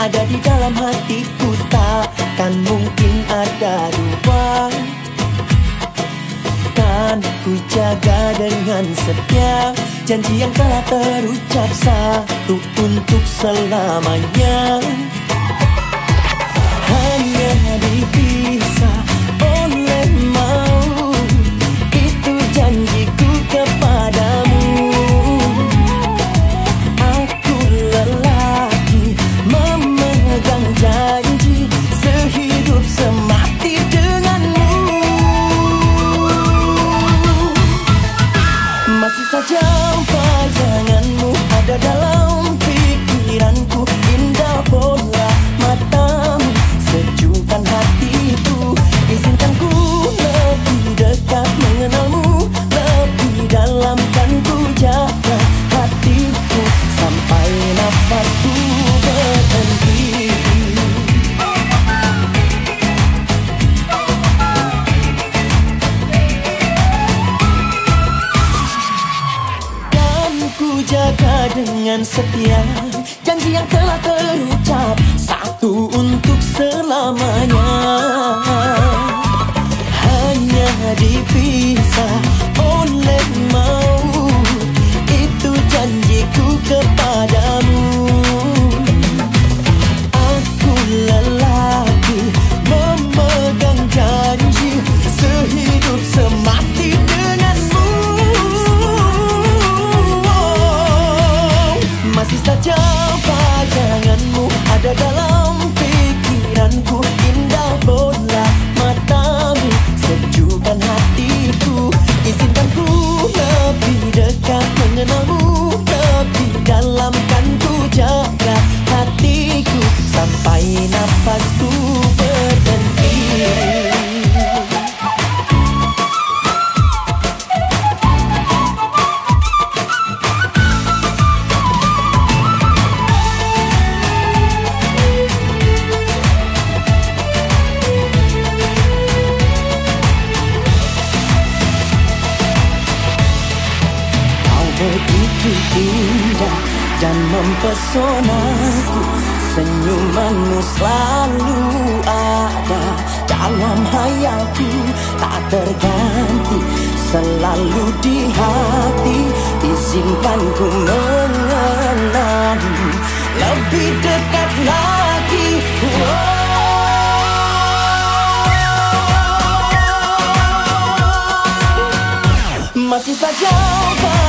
ada di dalam hatiku, takkan mungkin ada ruang. Kan ku jaga dengan setia janji yang telah terucap satu untuk selamanya. Hanya dipisah oleh maut, itu janjiku kepadamu. Aku lelaki memegang janji sehidup semati denganmu. Masih saja bayanganmu ada dalam pikiranku, indah bola matamu, sejukkan hatiku. Izinkan ku lebih dekat mengenalmu, lebih dalam kan ku jaga hatiku sampai nafasku berhenti. Jaga dengan setia janji yang telah terucap satu untuk selamanya. Hanya dipisah oleh maut, itu janjiku kepadamu. Aku lelaki memegang janji sehidup semati denganmu. Masih saja bayanganmu ada dalam pikiranku, indah bola matamu, sejukkan hatiku. Izinkan ku lebih dekat mengenalmu, lebih dalam kan ku jaga hatiku sampai nafasku berhenti. Begitu indah dan mempesonaku, senyumanmu selalu ada dalam hayalku, tak terganti, selalu di hati. Izinkan ku mengenalmu lebih dekat lagi. Masih saja